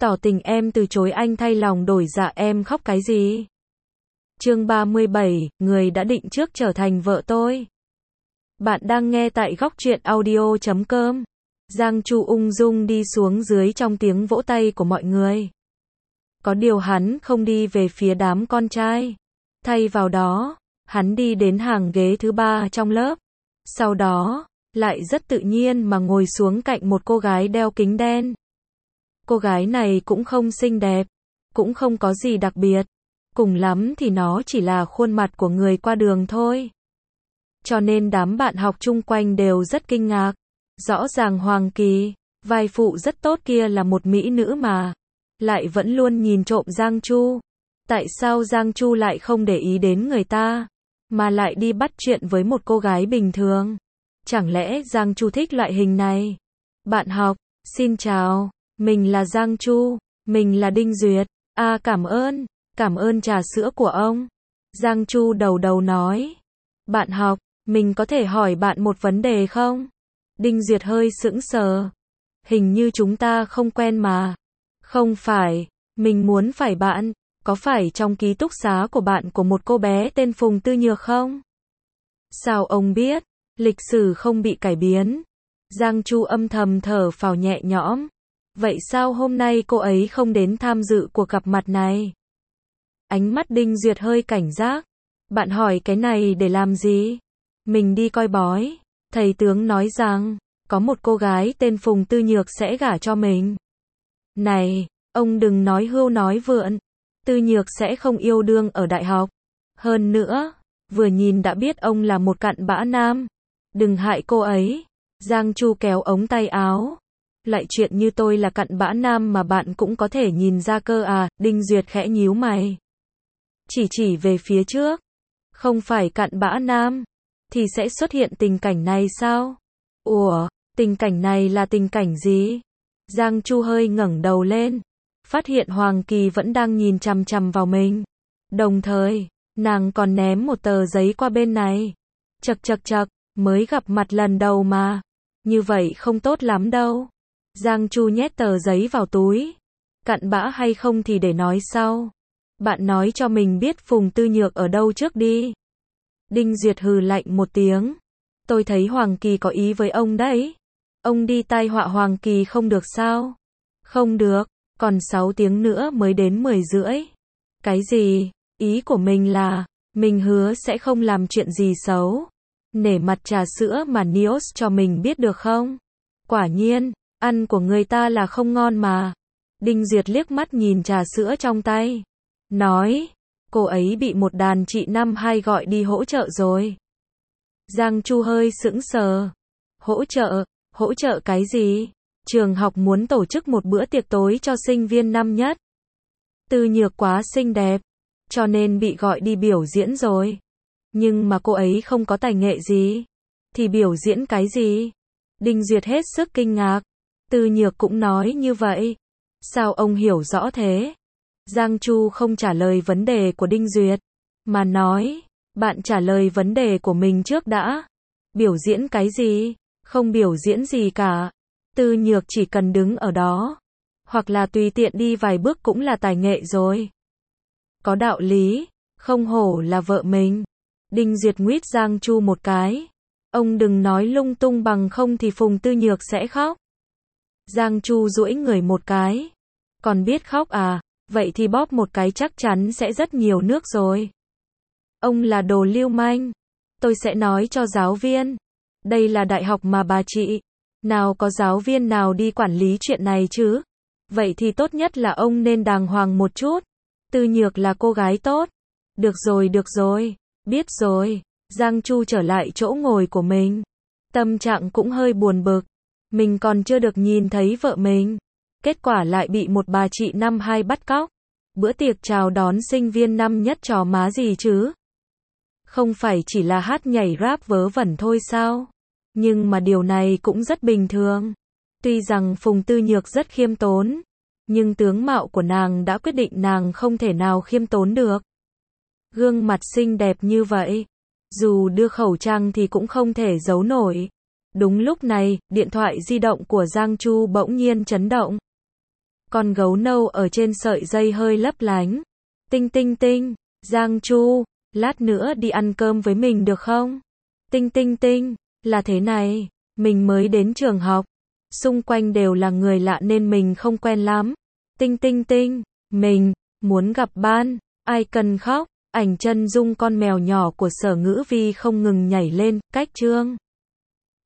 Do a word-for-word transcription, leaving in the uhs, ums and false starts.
Tỏ tình em từ chối anh thay lòng đổi dạ, em khóc cái gì? Chương ba mươi bảy, người đã định trước trở thành vợ tôi. Bạn đang nghe tại góc truyện audio chấm com. Giang Chu ung dung đi xuống dưới trong tiếng vỗ tay của mọi người. Có điều hắn không đi về phía đám con trai. Thay vào đó, hắn đi đến hàng ghế thứ ba trong lớp. Sau đó, lại rất tự nhiên mà ngồi xuống cạnh một cô gái đeo kính đen. Cô gái này cũng không xinh đẹp, cũng không có gì đặc biệt. Cùng lắm thì nó chỉ là khuôn mặt của người qua đường thôi. Cho nên đám bạn học chung quanh đều rất kinh ngạc. Rõ ràng Hoàng Kỳ, vai phụ rất tốt kia là một mỹ nữ mà. Lại vẫn luôn nhìn trộm Giang Chu. Tại sao Giang Chu lại không để ý đến người ta, mà lại đi bắt chuyện với một cô gái bình thường? Chẳng lẽ Giang Chu thích loại hình này? Bạn học, xin chào, mình là Giang Chu, mình là Đinh Duyệt. À cảm ơn, cảm ơn trà sữa của ông. Giang Chu đầu đầu nói. Bạn học, mình có thể hỏi bạn một vấn đề không? Đinh Duyệt hơi sững sờ. Hình như chúng ta không quen mà. Không phải, mình muốn phải bạn, có phải trong ký túc xá của bạn của một cô bé tên Phùng Tư Nhược không? Sao ông biết? Lịch sử không bị cải biến. Giang Chu âm thầm thở phào nhẹ nhõm. Vậy sao hôm nay cô ấy không đến tham dự cuộc gặp mặt này? Ánh mắt Đinh Duyệt hơi cảnh giác. Bạn hỏi cái này để làm gì? Mình đi coi bói. Thầy tướng nói rằng, có một cô gái tên Phùng Tư Nhược sẽ gả cho mình. Này, ông đừng nói hưu nói vượn. Tư Nhược sẽ không yêu đương ở đại học. Hơn nữa, vừa nhìn đã biết ông là một cặn bã nam. Đừng hại cô ấy. Giang Chu kéo ống tay áo. Lại chuyện như tôi là cặn bã nam mà bạn cũng có thể nhìn ra cơ à? Đinh Duyệt khẽ nhíu mày. Chỉ chỉ về phía trước. Không phải cặn bã nam, thì sẽ xuất hiện tình cảnh này sao? Ủa, tình cảnh này là tình cảnh gì? Giang Chu hơi ngẩng đầu lên. Phát hiện Hoàng Kỳ vẫn đang nhìn chằm chằm vào mình. Đồng thời, nàng còn ném một tờ giấy qua bên này. Chậc chậc chậc, mới gặp mặt lần đầu mà. Như vậy không tốt lắm đâu. Giang Chu nhét tờ giấy vào túi. Cặn bã hay không thì để nói sau. Bạn nói cho mình biết Phùng Tư Nhược ở đâu trước đi. Đinh Duyệt hừ lạnh một tiếng. Tôi thấy Hoàng Kỳ có ý với ông đấy. Ông đi tai họa Hoàng Kỳ không được sao? Không được, còn sáu tiếng nữa mới đến mười rưỡi. Cái gì? Ý của mình là, mình hứa sẽ không làm chuyện gì xấu. Nể mặt trà sữa mà Nios cho mình biết được không? Quả nhiên, ăn của người ta là không ngon mà. Đinh Duyệt liếc mắt nhìn trà sữa trong tay. Nói, cô ấy bị một đàn chị năm hai gọi đi hỗ trợ rồi. Giang Chu hơi sững sờ. Hỗ trợ? Hỗ trợ cái gì? Trường học muốn tổ chức một bữa tiệc tối cho sinh viên năm nhất. Tư Nhược quá xinh đẹp, cho nên bị gọi đi biểu diễn rồi. Nhưng mà cô ấy không có tài nghệ gì. Thì biểu diễn cái gì? Đinh Duyệt hết sức kinh ngạc. Tư Nhược cũng nói như vậy. Sao ông hiểu rõ thế? Giang Chu không trả lời vấn đề của Đinh Duyệt, mà nói, bạn trả lời vấn đề của mình trước đã. Biểu diễn cái gì? Không biểu diễn gì cả. Tư Nhược chỉ cần đứng ở đó, hoặc là tùy tiện đi vài bước cũng là tài nghệ rồi. Có đạo lý, không hổ là vợ mình. Đinh Duyệt nguyết Giang Chu một cái. Ông đừng nói lung tung bằng không thì Phùng Tư Nhược sẽ khóc. Giang Chu duỗi người một cái. Còn biết khóc à? Vậy thì bóp một cái chắc chắn sẽ rất nhiều nước rồi. Ông là đồ lưu manh. Tôi sẽ nói cho giáo viên. Đây là đại học mà bà chị. Nào có giáo viên nào đi quản lý chuyện này chứ? Vậy thì tốt nhất là ông nên đàng hoàng một chút. Tư Nhược là cô gái tốt. Được rồi được rồi, biết rồi. Giang Chu trở lại chỗ ngồi của mình. Tâm trạng cũng hơi buồn bực. Mình còn chưa được nhìn thấy vợ mình. Kết quả lại bị một bà chị năm hai bắt cóc. Bữa tiệc chào đón sinh viên năm nhất trò má gì chứ? Không phải chỉ là hát nhảy rap vớ vẩn thôi sao? Nhưng mà điều này cũng rất bình thường. Tuy rằng Phùng Tư Nhược rất khiêm tốn, nhưng tướng mạo của nàng đã quyết định nàng không thể nào khiêm tốn được. Gương mặt xinh đẹp như vậy, dù đưa khẩu trang thì cũng không thể giấu nổi. Đúng lúc này, điện thoại di động của Giang Chu bỗng nhiên chấn động. Con gấu nâu ở trên sợi dây hơi lấp lánh. Tinh tinh tinh, Giang Chu, lát nữa đi ăn cơm với mình được không? Tinh tinh tinh, là thế này, mình mới đến trường học, xung quanh đều là người lạ nên mình không quen lắm. Tinh tinh tinh, mình muốn gặp ban, ai cần khóc, ảnh chân dung con mèo nhỏ của Sở Ngữ Vi không ngừng nhảy lên, cách chương